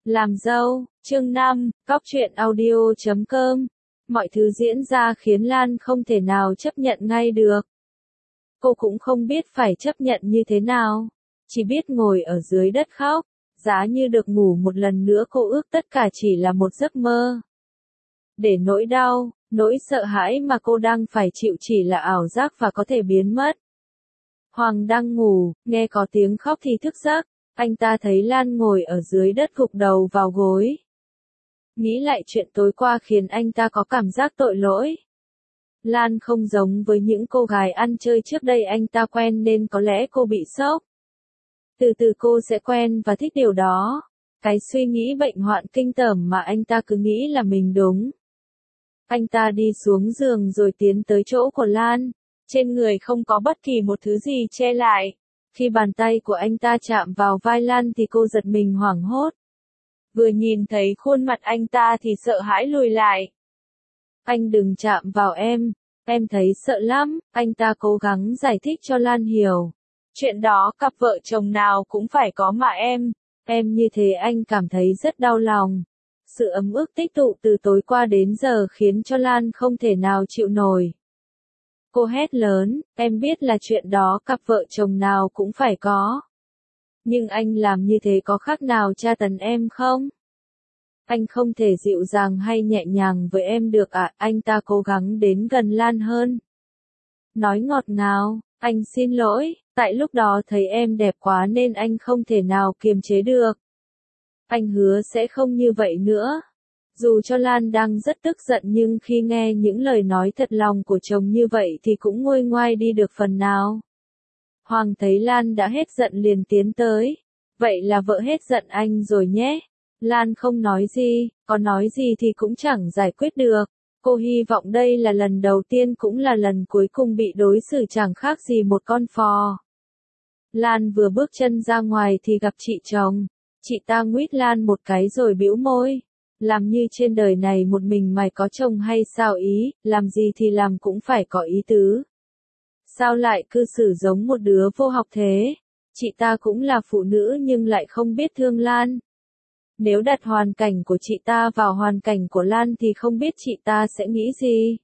Làm dâu, chương 5, Cóc truyện audio.com. Mọi thứ diễn ra khiến Lan không thể nào chấp nhận ngay được. Cô cũng không biết phải chấp nhận như thế nào. Chỉ biết ngồi ở dưới đất khóc. Giá như được ngủ một lần nữa cô ước tất cả chỉ là một giấc mơ. Để nỗi đau, nỗi sợ hãi mà cô đang phải chịu chỉ là ảo giác và có thể biến mất. Hoàng đang ngủ, nghe có tiếng khóc thì thức giấc. Anh ta thấy Lan ngồi ở dưới đất gục đầu vào gối. Nghĩ lại chuyện tối qua khiến anh ta có cảm giác tội lỗi. Lan không giống với những cô gái ăn chơi trước đây anh ta quen nên có lẽ cô bị sốc. Từ từ cô sẽ quen và thích điều đó. Cái suy nghĩ bệnh hoạn kinh tởm mà anh ta cứ nghĩ là mình đúng. Anh ta đi xuống giường rồi tiến tới chỗ của Lan. Trên người không có bất kỳ một thứ gì che lại. Khi bàn tay của anh ta chạm vào vai Lan thì cô giật mình hoảng hốt. Vừa nhìn thấy khuôn mặt anh ta thì sợ hãi lùi lại. Anh đừng chạm vào em thấy sợ lắm, anh ta cố gắng giải thích cho Lan hiểu. Chuyện đó cặp vợ chồng nào cũng phải có mà em như thế anh cảm thấy rất đau lòng. Sự ấm ức tích tụ từ tối qua đến giờ khiến cho Lan không thể nào chịu nổi. Cô hét lớn, em biết là chuyện đó cặp vợ chồng nào cũng phải có. Nhưng anh làm như thế có khác nào tra tấn em không? Anh không thể dịu dàng hay nhẹ nhàng với em được ạ, anh ta cố gắng đến gần Lan hơn. Nói ngọt ngào, anh xin lỗi, tại lúc đó thấy em đẹp quá nên anh không thể nào kiềm chế được. Anh hứa sẽ không như vậy nữa. Dù cho Lan đang rất tức giận nhưng khi nghe những lời nói thật lòng của chồng như vậy thì cũng nguôi ngoai đi được phần nào. Hoàng thấy Lan đã hết giận liền tiến tới. Vậy là vợ hết giận anh rồi nhé. Lan không nói gì, có nói gì thì cũng chẳng giải quyết được. Cô hy vọng đây là lần đầu tiên cũng là lần cuối cùng bị đối xử chẳng khác gì một con phò. Lan vừa bước chân ra ngoài thì gặp chị chồng. Chị ta nguýt Lan một cái rồi bĩu môi. Làm như trên đời này một mình mày có chồng hay sao ý, làm gì thì làm cũng phải có ý tứ. Sao lại cư xử giống một đứa vô học thế? Chị ta cũng là phụ nữ nhưng lại không biết thương Lan. Nếu đặt hoàn cảnh của chị ta vào hoàn cảnh của Lan thì không biết chị ta sẽ nghĩ gì.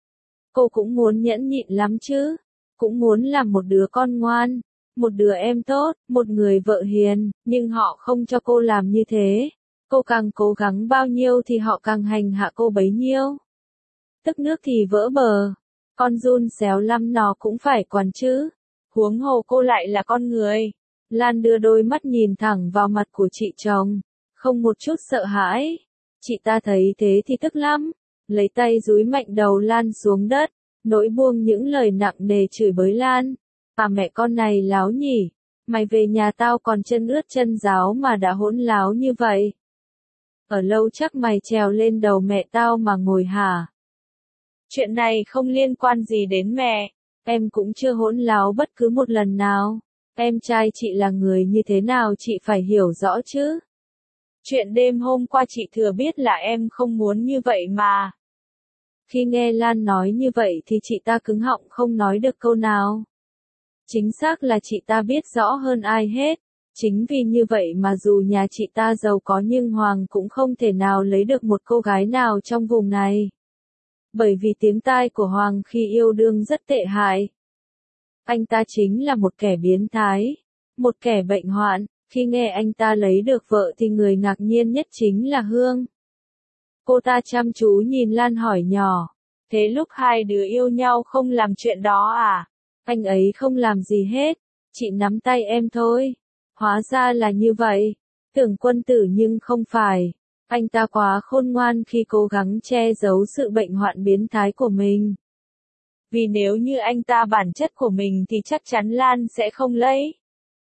Cô cũng muốn nhẫn nhịn lắm chứ. Cũng muốn làm một đứa con ngoan, một đứa em tốt, một người vợ hiền, nhưng họ không cho cô làm như thế. Cô càng cố gắng bao nhiêu thì họ càng hành hạ cô bấy nhiêu. Tức nước thì vỡ bờ. Con giun xéo lắm nó cũng phải quản chứ. Huống hồ cô lại là con người. Lan đưa đôi mắt nhìn thẳng vào mặt của chị chồng. Không một chút sợ hãi. Chị ta thấy thế thì tức lắm. Lấy tay dúi mạnh đầu Lan xuống đất. Nỗi buông những lời nặng nề chửi bới Lan. À mẹ con này láo nhỉ. Mày về nhà tao còn chân ướt chân ráo mà đã hỗn láo như vậy. Ở lâu chắc mày trèo lên đầu mẹ tao mà ngồi hả? Chuyện này không liên quan gì đến mẹ. Em cũng chưa hỗn láo bất cứ một lần nào. Em trai chị là người như thế nào chị phải hiểu rõ chứ. Chuyện đêm hôm qua chị thừa biết là em không muốn như vậy mà. Khi nghe Lan nói như vậy thì chị ta cứng họng không nói được câu nào. Chính xác là chị ta biết rõ hơn ai hết. Chính vì như vậy mà dù nhà chị ta giàu có nhưng Hoàng cũng không thể nào lấy được một cô gái nào trong vùng này. Bởi vì tiếng tai của Hoàng khi yêu đương rất tệ hại. Anh ta chính là một kẻ biến thái, một kẻ bệnh hoạn. Khi nghe anh ta lấy được vợ thì người ngạc nhiên nhất chính là Hương. Cô ta chăm chú nhìn Lan hỏi nhỏ. Thế lúc hai đứa yêu nhau không làm chuyện đó à? Anh ấy không làm gì hết. Chị nắm tay em thôi. Hóa ra là như vậy. Tưởng quân tử nhưng không phải. Anh ta quá khôn ngoan khi cố gắng che giấu sự bệnh hoạn biến thái của mình. Vì nếu như anh ta bản chất của mình thì chắc chắn Lan sẽ không lấy.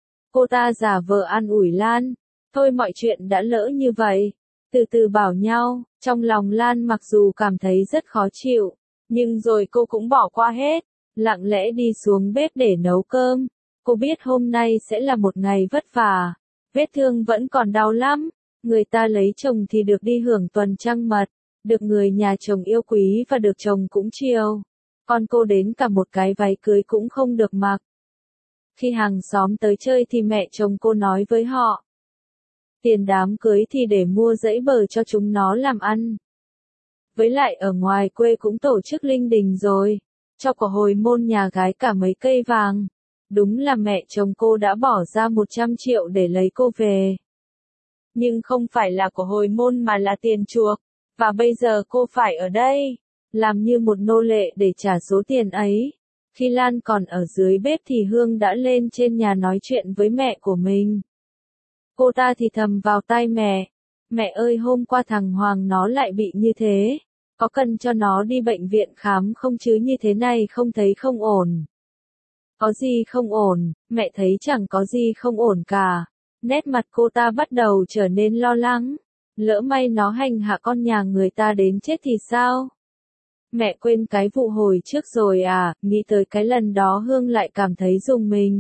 Cô ta giả vờ an ủi Lan. Thôi mọi chuyện đã lỡ như vậy. Từ từ bảo nhau. Trong lòng Lan mặc dù cảm thấy rất khó chịu. Nhưng rồi cô cũng bỏ qua hết. Lặng lẽ đi xuống bếp để nấu cơm. Cô biết hôm nay sẽ là một ngày vất vả. Vết thương vẫn còn đau lắm. Người ta lấy chồng thì được đi hưởng tuần trăng mật. Được người nhà chồng yêu quý và được chồng cũng chiều. Còn cô đến cả một cái váy cưới cũng không được mặc. Khi hàng xóm tới chơi thì mẹ chồng cô nói với họ. Tiền đám cưới thì để mua giấy bờ cho chúng nó làm ăn. Với lại ở ngoài quê cũng tổ chức linh đình rồi, cho của hồi môn nhà gái cả mấy cây vàng. Đúng là mẹ chồng cô đã bỏ ra 100 triệu để lấy cô về. Nhưng không phải là của hồi môn mà là tiền chuộc, và bây giờ cô phải ở đây, làm như một nô lệ để trả số tiền ấy. Khi Lan còn ở dưới bếp thì Hương đã lên trên nhà nói chuyện với mẹ của mình. Cô ta thì thầm vào tai mẹ, mẹ ơi hôm qua thằng Hoàng nó lại bị như thế, có cần cho nó đi bệnh viện khám không chứ như thế này không thấy không ổn. Có gì không ổn, mẹ thấy chẳng có gì không ổn cả. Nét mặt cô ta bắt đầu trở nên lo lắng. Lỡ may nó hành hạ con nhà người ta đến chết thì sao? Mẹ quên cái vụ hồi trước rồi à, nghĩ tới cái lần đó Hương lại cảm thấy rùng mình.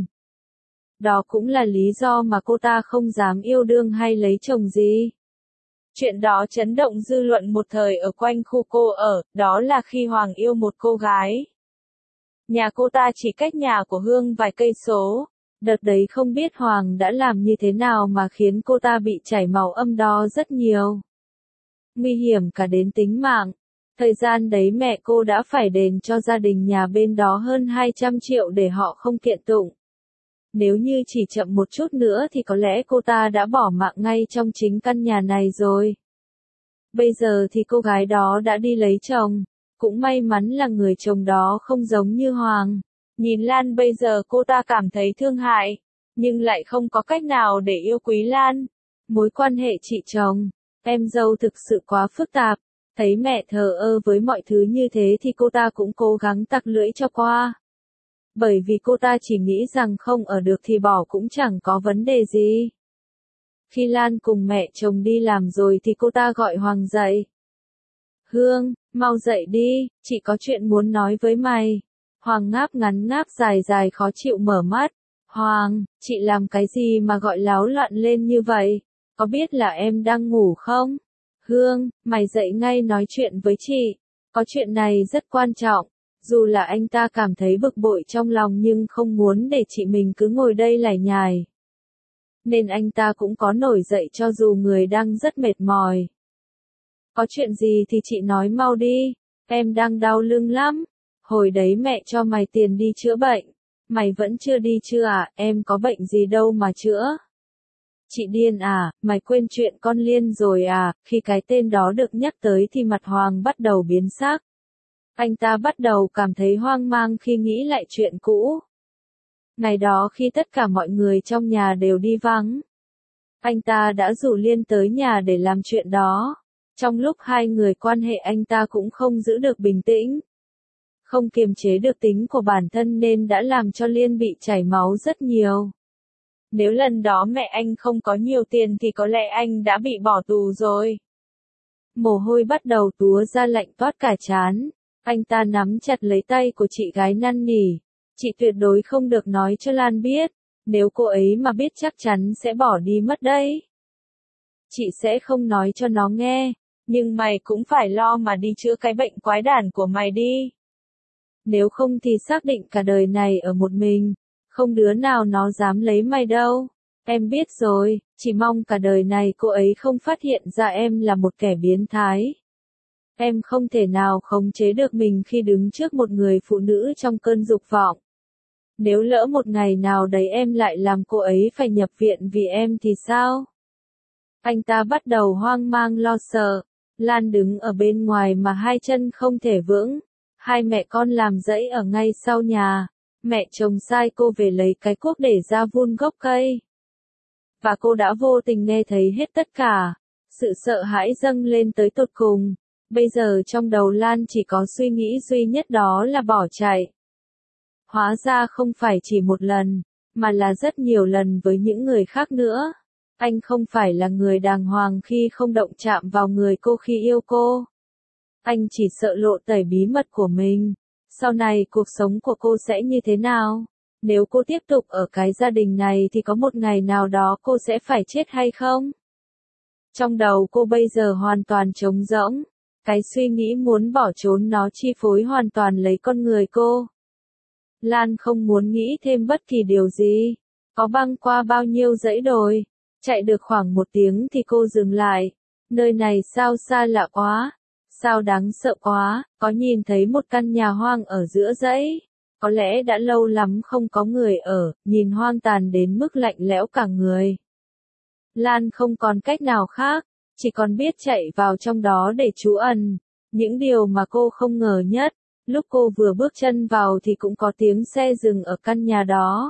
Đó cũng là lý do mà cô ta không dám yêu đương hay lấy chồng gì. Chuyện đó chấn động dư luận một thời ở quanh khu cô ở, đó là khi Hoàng yêu một cô gái. Nhà cô ta chỉ cách nhà của Hương vài cây số. Đợt đấy không biết Hoàng đã làm như thế nào mà khiến cô ta bị chảy máu âm đo rất nhiều. Nguy hiểm cả đến tính mạng. Thời gian đấy mẹ cô đã phải đền cho gia đình nhà bên đó hơn 200 triệu để họ không kiện tụng. Nếu như chỉ chậm một chút nữa thì có lẽ cô ta đã bỏ mạng ngay trong chính căn nhà này rồi. Bây giờ thì cô gái đó đã đi lấy chồng. Cũng may mắn là người chồng đó không giống như Hoàng. Nhìn Lan bây giờ cô ta cảm thấy thương hại, nhưng lại không có cách nào để yêu quý Lan. Mối quan hệ chị chồng, em dâu thực sự quá phức tạp. Thấy mẹ thờ ơ với mọi thứ như thế thì cô ta cũng cố gắng tặc lưỡi cho qua. Bởi vì cô ta chỉ nghĩ rằng không ở được thì bỏ cũng chẳng có vấn đề gì. Khi Lan cùng mẹ chồng đi làm rồi thì cô ta gọi Hoàng dậy. Hương, mau dậy đi, chị có chuyện muốn nói với mày. Hoàng ngáp ngắn ngáp dài dài khó chịu mở mắt. Hoàng, chị làm cái gì mà gọi láo loạn lên như vậy? Có biết là em đang ngủ không? Hương, mày dậy ngay nói chuyện với chị. Có chuyện này rất quan trọng. Dù là anh ta cảm thấy bực bội trong lòng nhưng không muốn để chị mình cứ ngồi đây lải nhải. Nên anh ta cũng có nổi dậy cho dù người đang rất mệt mỏi. Có chuyện gì thì chị nói mau đi, em đang đau lưng lắm. Hồi đấy mẹ cho mày tiền đi chữa bệnh. Mày vẫn chưa đi chưa à, em có bệnh gì đâu mà chữa. Chị điên à, mày quên chuyện con Liên rồi à, khi cái tên đó được nhắc tới thì mặt Hoàng bắt đầu biến sắc. Anh ta bắt đầu cảm thấy hoang mang khi nghĩ lại chuyện cũ. Ngày đó khi tất cả mọi người trong nhà đều đi vắng, anh ta đã rủ Liên tới nhà để làm chuyện đó. Trong lúc hai người quan hệ anh ta cũng không giữ được bình tĩnh. Không kiềm chế được tính của bản thân nên đã làm cho Liên bị chảy máu rất nhiều. Nếu lần đó mẹ anh không có nhiều tiền thì có lẽ anh đã bị bỏ tù rồi. Mồ hôi bắt đầu túa ra lạnh toát cả trán. Anh ta nắm chặt lấy tay của chị gái năn nỉ. Chị tuyệt đối không được nói cho Lan biết. Nếu cô ấy mà biết chắc chắn sẽ bỏ đi mất đấy. Chị sẽ không nói cho nó nghe. Nhưng mày cũng phải lo mà đi chữa cái bệnh quái đản của mày đi. Nếu không thì xác định cả đời này ở một mình. Không đứa nào nó dám lấy mày đâu. Em biết rồi, chỉ mong cả đời này cô ấy không phát hiện ra em là một kẻ biến thái. Em không thể nào khống chế được mình khi đứng trước một người phụ nữ trong cơn dục vọng. Nếu lỡ một ngày nào đấy em lại làm cô ấy phải nhập viện vì em thì sao? Anh ta bắt đầu hoang mang lo sợ. Lan đứng ở bên ngoài mà hai chân không thể vững. Hai mẹ con làm dãy ở ngay sau nhà. Mẹ chồng sai cô về lấy cái cuốc để ra vun gốc cây. Và cô đã vô tình nghe thấy hết tất cả. Sự sợ hãi dâng lên tới tột cùng. Bây giờ trong đầu Lan chỉ có suy nghĩ duy nhất đó là bỏ chạy. Hóa ra không phải chỉ một lần, mà là rất nhiều lần với những người khác nữa. Anh không phải là người đàng hoàng khi không động chạm vào người cô khi yêu cô. Anh chỉ sợ lộ tẩy bí mật của mình. Sau này cuộc sống của cô sẽ như thế nào? Nếu cô tiếp tục ở cái gia đình này thì có một ngày nào đó cô sẽ phải chết hay không? Trong đầu cô bây giờ hoàn toàn trống rỗng. Cái suy nghĩ muốn bỏ trốn nó chi phối hoàn toàn lấy con người cô. Lan không muốn nghĩ thêm bất kỳ điều gì. Có băng qua bao nhiêu dãy đồi. Chạy được khoảng 1 tiếng thì cô dừng lại. Nơi này sao xa lạ quá, sao đáng sợ quá, có nhìn thấy một căn nhà hoang ở giữa dãy. Có lẽ đã lâu lắm không có người ở, nhìn hoang tàn đến mức lạnh lẽo cả người. Lan không còn cách nào khác, chỉ còn biết chạy vào trong đó để trú ẩn. Những điều mà cô không ngờ nhất, lúc cô vừa bước chân vào thì cũng có tiếng xe dừng ở căn nhà đó.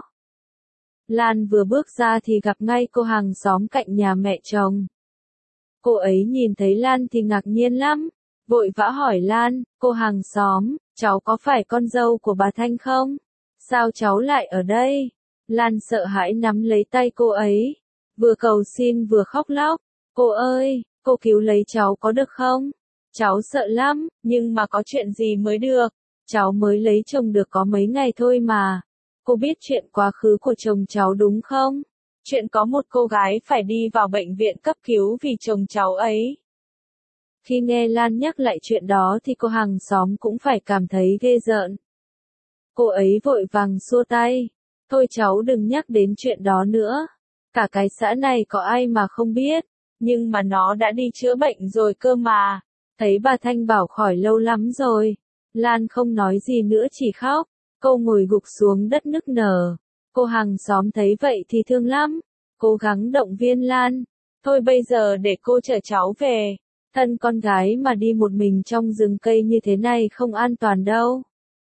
Lan vừa bước ra thì gặp ngay cô hàng xóm cạnh nhà mẹ chồng. Cô ấy nhìn thấy Lan thì ngạc nhiên lắm, vội vã hỏi Lan, cô hàng xóm, cháu có phải con dâu của bà Thanh không? Sao cháu lại ở đây? Lan sợ hãi nắm lấy tay cô ấy, vừa cầu xin vừa khóc lóc, cô ơi, cô cứu lấy cháu có được không? Cháu sợ lắm, nhưng mà có chuyện gì mới được, cháu mới lấy chồng được có mấy ngày thôi mà. Cô biết chuyện quá khứ của chồng cháu đúng không? Chuyện có một cô gái phải đi vào bệnh viện cấp cứu vì chồng cháu ấy. Khi nghe Lan nhắc lại chuyện đó thì cô hàng xóm cũng phải cảm thấy ghê rợn. Cô ấy vội vàng xua tay. Thôi cháu đừng nhắc đến chuyện đó nữa. Cả cái xã này có ai mà không biết. Nhưng mà nó đã đi chữa bệnh rồi cơ mà. Thấy bà Thanh bảo khỏi lâu lắm rồi. Lan không nói gì nữa chỉ khóc. Cô ngồi gục xuống đất nức nở. Cô hàng xóm thấy vậy thì thương lắm. Cố gắng động viên Lan. Thôi bây giờ để cô chở cháu về. Thân con gái mà đi một mình trong rừng cây như thế này không an toàn đâu.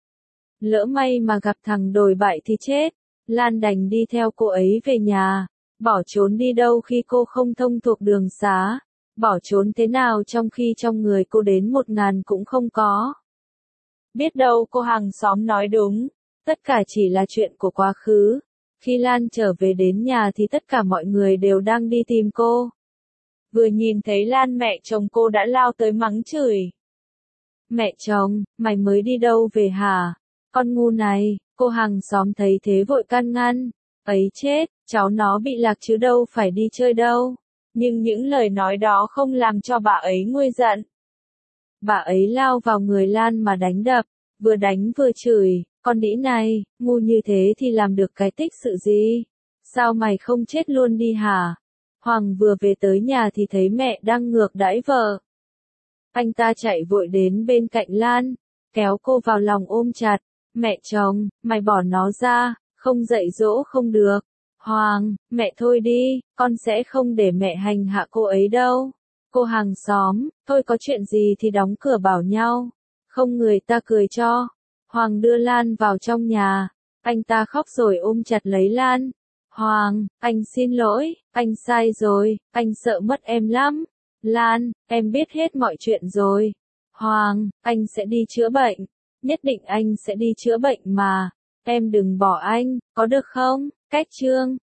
Lỡ may mà gặp thằng đồi bại thì chết. Lan đành đi theo cô ấy về nhà. Bỏ trốn đi đâu khi cô không thông thuộc đường xá. Bỏ trốn thế nào trong khi trong người cô đến 1.000 cũng không có. Biết đâu cô hàng xóm nói đúng. Tất cả chỉ là chuyện của quá khứ. Khi Lan trở về đến nhà thì tất cả mọi người đều đang đi tìm cô. Vừa nhìn thấy Lan mẹ chồng cô đã lao tới mắng chửi. Mẹ chồng, mày mới đi đâu về hả? Con ngu này, cô hàng xóm thấy thế vội can ngăn. Ấy chết, cháu nó bị lạc chứ đâu phải đi chơi đâu. Nhưng những lời nói đó không làm cho bà ấy nguôi giận. Bà ấy lao vào người Lan mà đánh đập, vừa đánh vừa chửi, con đĩ này, ngu như thế thì làm được cái tích sự gì? Sao mày không chết luôn đi hả? Hoàng vừa về tới nhà thì thấy mẹ đang ngược đãi vợ. Anh ta chạy vội đến bên cạnh Lan, kéo cô vào lòng ôm chặt. Mẹ chồng, mày bỏ nó ra, không dạy dỗ không được. Hoàng, mẹ thôi đi, con sẽ không để mẹ hành hạ cô ấy đâu. Cô hàng xóm, thôi có chuyện gì thì đóng cửa bảo nhau. Không người ta cười cho. Hoàng đưa Lan vào trong nhà. Anh ta khóc rồi ôm chặt lấy Lan. Hoàng, anh xin lỗi, anh sai rồi, anh sợ mất em lắm. Lan, em biết hết mọi chuyện rồi. Hoàng, anh sẽ đi chữa bệnh. Nhất định anh sẽ đi chữa bệnh mà. Em đừng bỏ anh, có được không? Cách chương